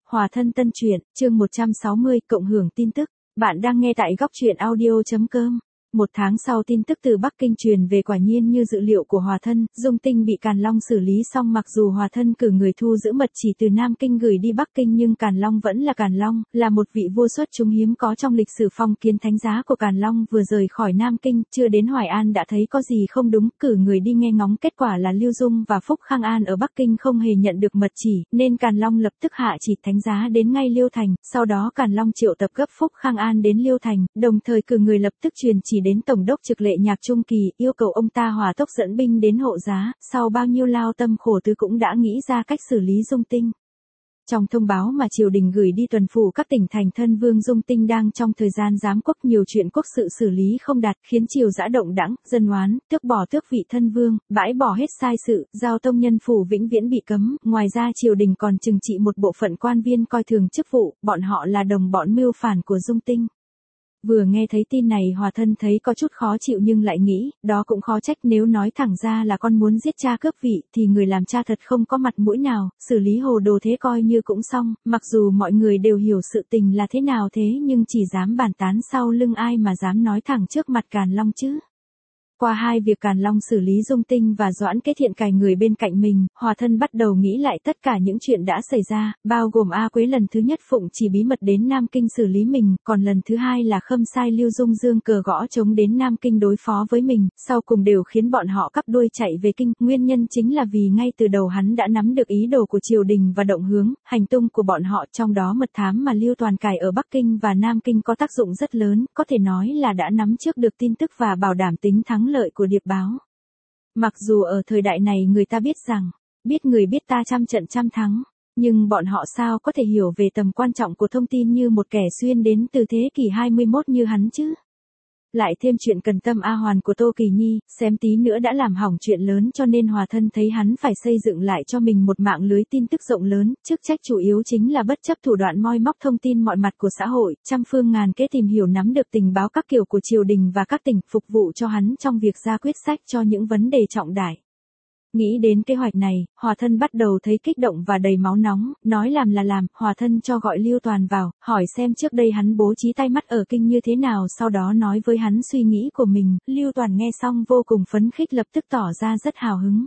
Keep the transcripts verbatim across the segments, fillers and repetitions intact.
Hòa thân tân truyện, chương một trăm sáu mươi, cộng hưởng tin tức. Bạn đang nghe tại góc truyện audio chấm com. Một tháng sau tin tức từ Bắc Kinh truyền về quả nhiên như dự liệu của Hòa thân, Dung Tinh bị Càn Long xử lý xong mặc dù Hòa thân cử người thu giữ mật chỉ từ Nam Kinh gửi đi Bắc Kinh nhưng Càn Long vẫn là Càn Long, là một vị vua xuất chúng hiếm có trong lịch sử phong kiến thánh giá của Càn Long vừa rời khỏi Nam Kinh, chưa đến Hoài An đã thấy có gì không đúng, cử người đi nghe ngóng kết quả là Lưu Dung và Phúc Khang An ở Bắc Kinh không hề nhận được mật chỉ, nên Càn Long lập tức hạ chỉ thánh giá đến ngay Liêu Thành, sau đó Càn Long triệu tập gấp Phúc Khang An đến Liêu Thành, đồng thời cử người lập tức truyền chỉ đến Tổng đốc Trực Lệ Nhạc Trung Kỳ, yêu cầu ông ta hỏa tốc dẫn binh đến hộ giá, sau bao nhiêu lao tâm khổ tứ cũng đã nghĩ ra cách xử lý Dung Tinh. Trong thông báo mà triều đình gửi đi tuần phủ các tỉnh thành thân vương Dung Tinh đang trong thời gian giám quốc nhiều chuyện quốc sự xử lý không đạt, khiến triều dã động đãng, dân oán, tước bỏ tước vị thân vương, bãi bỏ hết sai sự, giao tông nhân phủ vĩnh viễn bị cấm, ngoài ra triều đình còn trừng trị một bộ phận quan viên coi thường chức vụ, bọn họ là đồng bọn mưu phản của Dung Tinh. Vừa nghe thấy tin này Hòa thân thấy có chút khó chịu nhưng lại nghĩ, đó cũng khó trách, nếu nói thẳng ra là con muốn giết cha cướp vị thì người làm cha thật không có mặt mũi nào, xử lý hồ đồ thế coi như cũng xong, mặc dù mọi người đều hiểu sự tình là thế nào thế nhưng chỉ dám bàn tán sau lưng ai mà dám nói thẳng trước mặt Càn Long chứ. Qua hai việc Càn Long xử lý Dung Tinh và Doãn Kế Thiện cài người bên cạnh mình, Hòa thân bắt đầu nghĩ lại tất cả những chuyện đã xảy ra, bao gồm A Quế lần thứ nhất phụng chỉ bí mật đến Nam Kinh xử lý mình, còn lần thứ hai là khâm sai Lưu Dung dương cờ gõ trống đến Nam Kinh đối phó với mình, sau cùng đều khiến bọn họ cắp đuôi chạy về Kinh, nguyên nhân chính là vì ngay từ đầu hắn đã nắm được ý đồ của triều đình và động hướng, hành tung của bọn họ, trong đó mật thám mà Lưu Toàn cài ở Bắc Kinh và Nam Kinh có tác dụng rất lớn, có thể nói là đã nắm trước được tin tức và bảo đảm tính thắng lợi của điệp báo. Mặc dù ở thời đại này người ta biết rằng, biết người biết ta trăm trận trăm thắng, nhưng bọn họ sao có thể hiểu về tầm quan trọng của thông tin như một kẻ xuyên đến từ thế kỷ hai mươi mốt như hắn chứ. Lại thêm chuyện cần tâm A Hoàn của Tô Kỳ Nhi, xém tí nữa đã làm hỏng chuyện lớn cho nên Hòa thân thấy hắn phải xây dựng lại cho mình một mạng lưới tin tức rộng lớn, chức trách chủ yếu chính là bất chấp thủ đoạn moi móc thông tin mọi mặt của xã hội, trăm phương ngàn kế tìm hiểu nắm được tình báo các kiểu của triều đình và các tỉnh, phục vụ cho hắn trong việc ra quyết sách cho những vấn đề trọng đại. Nghĩ đến kế hoạch này, Hòa thân bắt đầu thấy kích động và đầy máu nóng, nói làm là làm, Hòa thân cho gọi Lưu Toàn vào, hỏi xem trước đây hắn bố trí tay mắt ở Kinh như thế nào, sau đó nói với hắn suy nghĩ của mình, Lưu Toàn nghe xong vô cùng phấn khích lập tức tỏ ra rất hào hứng.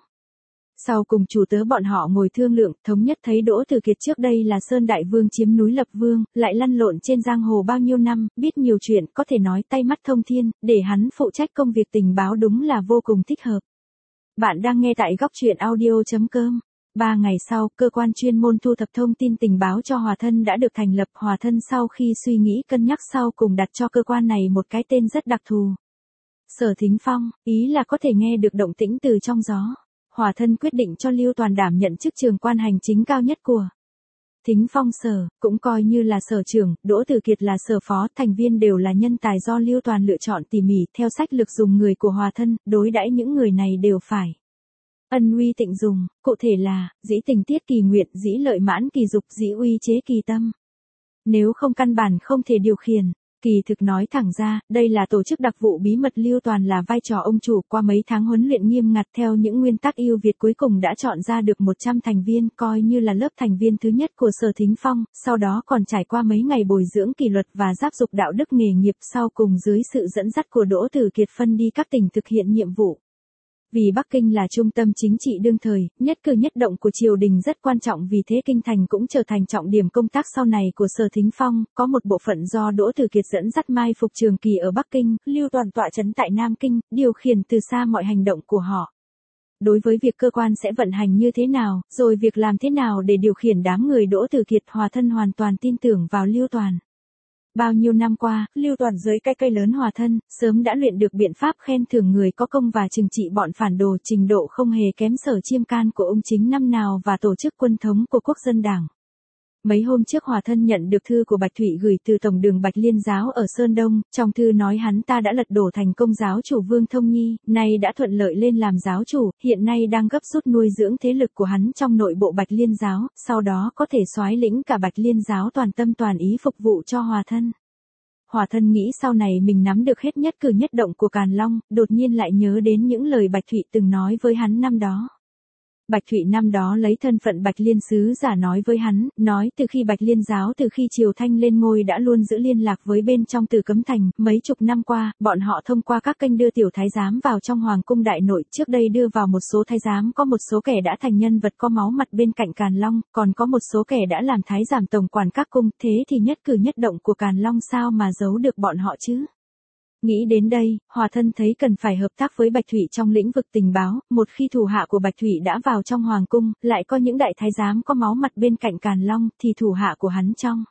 Sau cùng chủ tớ bọn họ ngồi thương lượng, thống nhất thấy Đỗ Tử Kiệt trước đây là Sơn Đại Vương chiếm núi Lập Vương, lại lăn lộn trên giang hồ bao nhiêu năm, biết nhiều chuyện, có thể nói tay mắt thông thiên, để hắn phụ trách công việc tình báo đúng là vô cùng thích hợp. Bạn đang nghe tại góc truyện audio chấm com. Ba ngày sau, cơ quan chuyên môn thu thập thông tin tình báo cho Hòa thân đã được thành lập. Hòa thân sau khi suy nghĩ cân nhắc sau cùng đặt cho cơ quan này một cái tên rất đặc thù. Sở Thính Phong, ý là có thể nghe được động tĩnh từ trong gió. Hòa thân quyết định cho Lưu Toàn đảm nhận chức trưởng quan hành chính cao nhất của Thính Phong sở, cũng coi như là sở trưởng, Đỗ Tử Kiệt là sở phó, thành viên đều là nhân tài do Lưu Toàn lựa chọn tỉ mỉ, theo sách lược dùng người của Hòa thân, đối đãi những người này đều phải ân uy tịnh dùng, cụ thể là, dĩ tình tiết kỳ nguyện, dĩ lợi mãn kỳ dục, dĩ uy chế kỳ tâm. Nếu không căn bản không thể điều khiển. Kỳ thực nói thẳng ra, đây là tổ chức đặc vụ bí mật, Lưu Toàn là vai trò ông chủ, qua mấy tháng huấn luyện nghiêm ngặt theo những nguyên tắc ưu việt cuối cùng đã chọn ra được một trăm thành viên, coi như là lớp thành viên thứ nhất của Sở Thính Phong, sau đó còn trải qua mấy ngày bồi dưỡng kỷ luật và giáp dục đạo đức nghề nghiệp, sau cùng dưới sự dẫn dắt của Đỗ Tử Kiệt phân đi các tỉnh thực hiện nhiệm vụ. Vì Bắc Kinh là trung tâm chính trị đương thời, nhất cử nhất động của triều đình rất quan trọng, vì thế Kinh Thành cũng trở thành trọng điểm công tác sau này của Sở Thính Phong, có một bộ phận do Đỗ Tử Kiệt dẫn dắt mai phục trường kỳ ở Bắc Kinh, Lưu Toàn tọa trấn tại Nam Kinh, điều khiển từ xa mọi hành động của họ. Đối với việc cơ quan sẽ vận hành như thế nào, rồi việc làm thế nào để điều khiển đám người Đỗ Tử Kiệt, Hòa thân hoàn toàn tin tưởng vào Lưu Toàn. Bao nhiêu năm qua, Lưu Toàn dưới cái cây lớn Hòa thân, sớm đã luyện được biện pháp khen thưởng người có công và trừng trị bọn phản đồ, trình độ không hề kém Sở Chiêm Can của ông chính năm nào và tổ chức quân thống của Quốc dân Đảng. Mấy hôm trước Hòa thân nhận được thư của Bạch Thụy gửi từ Tổng đường Bạch Liên giáo ở Sơn Đông, trong thư nói hắn ta đã lật đổ thành công giáo chủ Vương Thông Nhi, nay đã thuận lợi lên làm giáo chủ, hiện nay đang gấp rút nuôi dưỡng thế lực của hắn trong nội bộ Bạch Liên giáo, sau đó có thể soái lĩnh cả Bạch Liên giáo toàn tâm toàn ý phục vụ cho Hòa thân. Hòa thân nghĩ sau này mình nắm được hết nhất cử nhất động của Càn Long, đột nhiên lại nhớ đến những lời Bạch Thụy từng nói với hắn năm đó. Bạch Thụy năm đó lấy thân phận Bạch Liên sứ giả nói với hắn, nói từ khi Bạch Liên giáo từ khi Triều Thanh lên ngôi đã luôn giữ liên lạc với bên trong Tử Cấm Thành, mấy chục năm qua, bọn họ thông qua các kênh đưa tiểu thái giám vào trong hoàng cung đại nội, trước đây đưa vào một số thái giám có một số kẻ đã thành nhân vật có máu mặt bên cạnh Càn Long, còn có một số kẻ đã làm thái giám tổng quản các cung, thế thì nhất cử nhất động của Càn Long sao mà giấu được bọn họ chứ? Nghĩ đến đây, Hòa Thân thấy cần phải hợp tác với Bạch Thụy trong lĩnh vực tình báo, một khi thủ hạ của Bạch Thụy đã vào trong hoàng cung, lại có những đại thái giám có máu mặt bên cạnh Càn Long, thì thủ hạ của hắn trong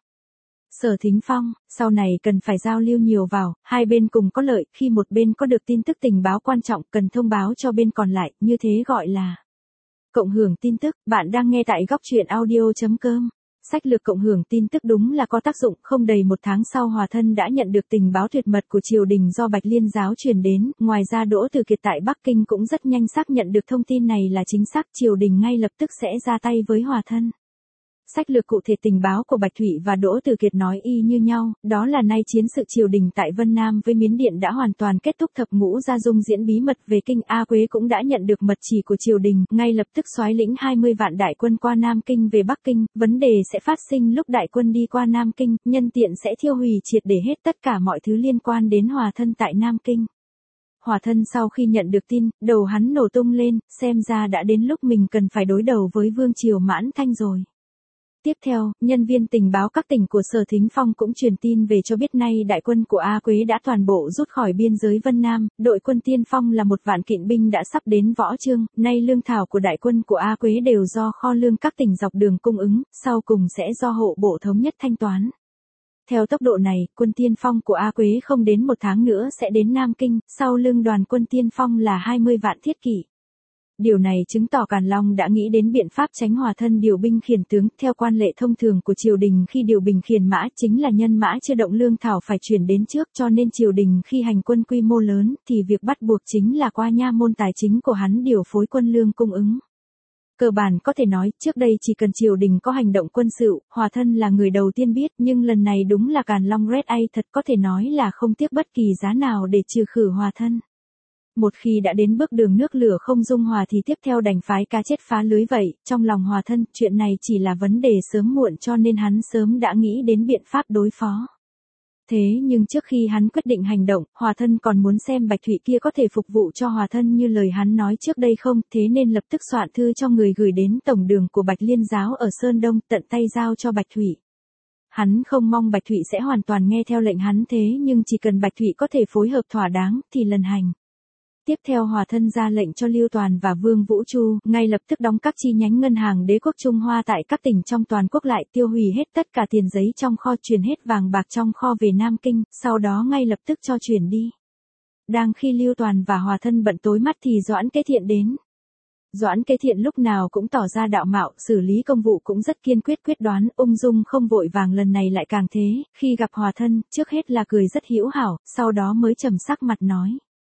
Sở Thính Phong, sau này cần phải giao lưu nhiều vào, hai bên cùng có lợi, khi một bên có được tin tức tình báo quan trọng cần thông báo cho bên còn lại, như thế gọi là cộng hưởng tin tức. Bạn đang nghe tại góc truyện audio chấm com. Sách lược cộng hưởng tin tức đúng là có tác dụng, không đầy một tháng sau Hòa Thân đã nhận được tình báo tuyệt mật của triều đình do Bạch Liên giáo truyền đến, ngoài ra Đỗ Từ Kiệt tại Bắc Kinh cũng rất nhanh xác nhận được thông tin này là chính xác, triều đình ngay lập tức sẽ ra tay với Hòa Thân. Sách lược cụ thể tình báo của Bạch Thụy và Đỗ Từ Kiệt nói y như nhau, đó là nay chiến sự triều đình tại Vân Nam với Miến Điện đã hoàn toàn kết thúc, thập ngũ gia dung diễn bí mật về kinh, A Quế cũng đã nhận được mật chỉ của triều đình, ngay lập tức soái lĩnh hai mươi vạn đại quân qua Nam Kinh về Bắc Kinh, vấn đề sẽ phát sinh lúc đại quân đi qua Nam Kinh, nhân tiện sẽ thiêu hủy triệt để hết tất cả mọi thứ liên quan đến Hòa Thân tại Nam Kinh. Hòa Thân sau khi nhận được tin, đầu hắn nổ tung lên, xem ra đã đến lúc mình cần phải đối đầu với Vương triều Mãn Thanh rồi. Tiếp theo, nhân viên tình báo các tỉnh của Sở Thính Phong cũng truyền tin về cho biết nay đại quân của A Quế đã toàn bộ rút khỏi biên giới Vân Nam, đội quân tiên phong là một vạn kỵ binh đã sắp đến Võ Chương, nay lương thảo của đại quân của A Quế đều do kho lương các tỉnh dọc đường cung ứng, sau cùng sẽ do hộ bộ thống nhất thanh toán. Theo tốc độ này, quân tiên phong của A Quế không đến một tháng nữa sẽ đến Nam Kinh, sau lưng đoàn quân tiên phong là hai mươi vạn thiết kỵ. Điều này chứng tỏ Càn Long đã nghĩ đến biện pháp tránh Hòa Thân điều binh khiển tướng, theo quan lệ thông thường của triều đình khi điều binh khiển mã chính là nhân mã chưa động lương thảo phải chuyển đến trước, cho nên triều đình khi hành quân quy mô lớn thì việc bắt buộc chính là qua nha môn tài chính của hắn điều phối quân lương cung ứng. Cơ bản có thể nói, trước đây chỉ cần triều đình có hành động quân sự, Hòa Thân là người đầu tiên biết, nhưng lần này đúng là Càn Long Red A thật có thể nói là không tiếc bất kỳ giá nào để trừ khử Hòa Thân. Một khi đã đến bước đường nước lửa không dung hòa thì tiếp theo đành phái cá chết phá lưới vậy, trong lòng Hòa Thân, chuyện này chỉ là vấn đề sớm muộn cho nên hắn sớm đã nghĩ đến biện pháp đối phó. Thế nhưng trước khi hắn quyết định hành động, Hòa Thân còn muốn xem Bạch Thụy kia có thể phục vụ cho Hòa Thân như lời hắn nói trước đây không, thế nên lập tức soạn thư cho người gửi đến tổng đường của Bạch Liên giáo ở Sơn Đông, tận tay giao cho Bạch Thụy. Hắn không mong Bạch Thụy sẽ hoàn toàn nghe theo lệnh hắn, thế nhưng chỉ cần Bạch Thụy có thể phối hợp thỏa đáng, thì lần hành tiếp theo Hòa Thân ra lệnh cho Lưu Toàn và Vương Vũ Chu, ngay lập tức đóng các chi nhánh ngân hàng đế quốc Trung Hoa tại các tỉnh trong toàn quốc lại, tiêu hủy hết tất cả tiền giấy trong kho, chuyển hết vàng bạc trong kho về Nam Kinh, sau đó ngay lập tức cho chuyển đi. Đang khi Lưu Toàn và Hòa Thân bận tối mắt thì Doãn Kế Thiện đến. Doãn Kế Thiện lúc nào cũng tỏ ra đạo mạo, xử lý công vụ cũng rất kiên quyết quyết đoán, ung dung không vội vàng, lần này lại càng thế, khi gặp Hòa Thân, trước hết là cười rất hữu hảo, sau đó mới trầm sắc mặt nói.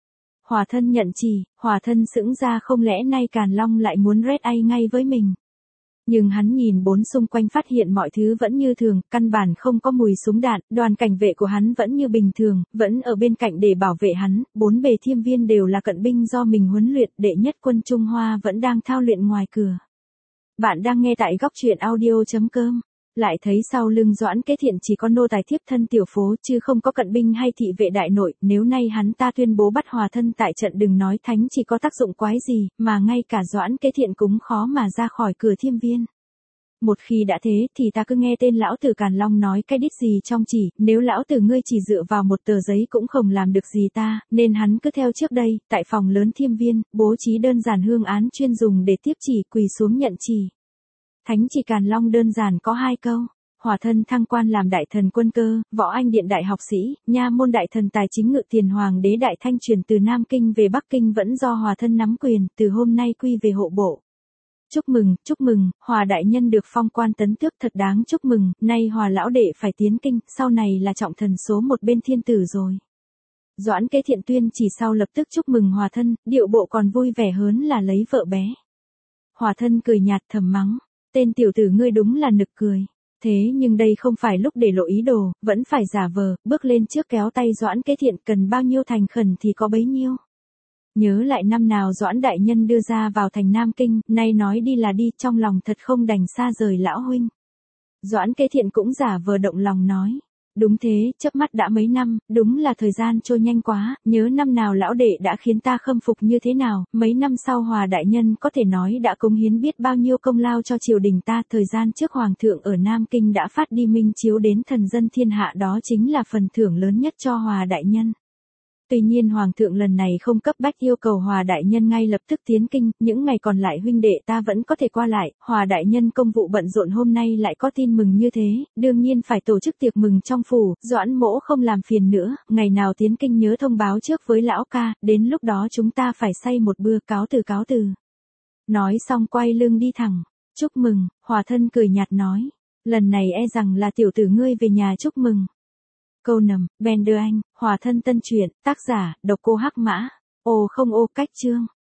Hòa Thân nhận chỉ, Hòa Thân sững ra, không lẽ nay Càn Long lại muốn Red A ngay với mình. Nhưng hắn nhìn bốn xung quanh phát hiện mọi thứ vẫn như thường, căn bản không có mùi súng đạn, đoàn cảnh vệ của hắn vẫn như bình thường, vẫn ở bên cạnh để bảo vệ hắn, bốn bề thiêm viên đều là cận binh do mình huấn luyện, đệ nhất quân Trung Hoa vẫn đang thao luyện ngoài cửa. Bạn đang nghe tại góc truyện audio chấm com. Lại thấy sau lưng Doãn Kế Thiện chỉ có nô tài thiếp thân tiểu phố chứ không có cận binh hay thị vệ đại nội, nếu nay hắn ta tuyên bố bắt Hòa Thân tại trận đừng nói thánh chỉ có tác dụng quái gì, mà ngay cả Doãn Kế Thiện cũng khó mà ra khỏi cửa thiêm viên. Một khi đã thế thì ta cứ nghe tên lão tử Càn Long nói cái đít gì trong chỉ, nếu lão tử ngươi chỉ dựa vào một tờ giấy cũng không làm được gì ta, nên hắn cứ theo trước đây, tại phòng lớn thiêm viên, bố trí đơn giản hương án chuyên dùng để tiếp chỉ, quỳ xuống nhận chỉ. Thánh chỉ Càn Long đơn giản có hai câu. Hòa Thân thăng quan làm đại thần quân cơ, võ anh điện đại học sĩ, nha môn đại thần tài chính ngự tiền hoàng đế đại thanh truyền từ Nam Kinh về Bắc Kinh vẫn do Hòa Thân nắm quyền, từ hôm nay quy về hộ bộ. Chúc mừng, chúc mừng, Hòa đại nhân được phong quan tấn tước, thật đáng chúc mừng, nay Hòa lão đệ phải tiến kinh, sau này là trọng thần số một bên thiên tử rồi. Doãn Kế Thiện tuyên chỉ sau lập tức chúc mừng Hòa Thân, điệu bộ còn vui vẻ hơn là lấy vợ bé. Hòa Thân cười nhạt thầm mắng. Tên tiểu tử ngươi đúng là nực cười. Thế nhưng đây không phải lúc để lộ ý đồ, vẫn phải giả vờ, bước lên trước kéo tay Doãn Kế Thiện, cần bao nhiêu thành khẩn thì có bấy nhiêu. Nhớ lại năm nào Doãn đại nhân đưa ra vào thành Nam Kinh, nay nói đi là đi, trong lòng thật không đành xa rời lão huynh. Doãn Kế Thiện cũng giả vờ động lòng nói. Đúng thế, chớp mắt đã mấy năm, đúng là thời gian trôi nhanh quá, nhớ năm nào lão đệ đã khiến ta khâm phục như thế nào, mấy năm sau Hòa đại nhân có thể nói đã cống hiến biết bao nhiêu công lao cho triều đình ta, thời gian trước Hoàng thượng ở Nam Kinh đã phát đi minh chiếu đến thần dân thiên hạ, đó chính là phần thưởng lớn nhất cho Hòa đại nhân. Tuy nhiên Hoàng thượng lần này không cấp bách yêu cầu Hòa đại nhân ngay lập tức tiến kinh, những ngày còn lại huynh đệ ta vẫn có thể qua lại, Hòa đại nhân công vụ bận rộn hôm nay lại có tin mừng như thế, đương nhiên phải tổ chức tiệc mừng trong phủ, Doãn mỗ không làm phiền nữa, ngày nào tiến kinh nhớ thông báo trước với lão ca, đến lúc đó chúng ta phải say một bữa, cáo từ cáo từ. Nói xong quay lưng đi thẳng, chúc mừng, Hòa thân cười nhạt nói, lần này e rằng là tiểu tử ngươi về nhà chúc mừng. Câu nầm, Bender Anh, Hòa thân tân truyện, tác giả, độc cô Hắc Mã, ô không ô cách chương.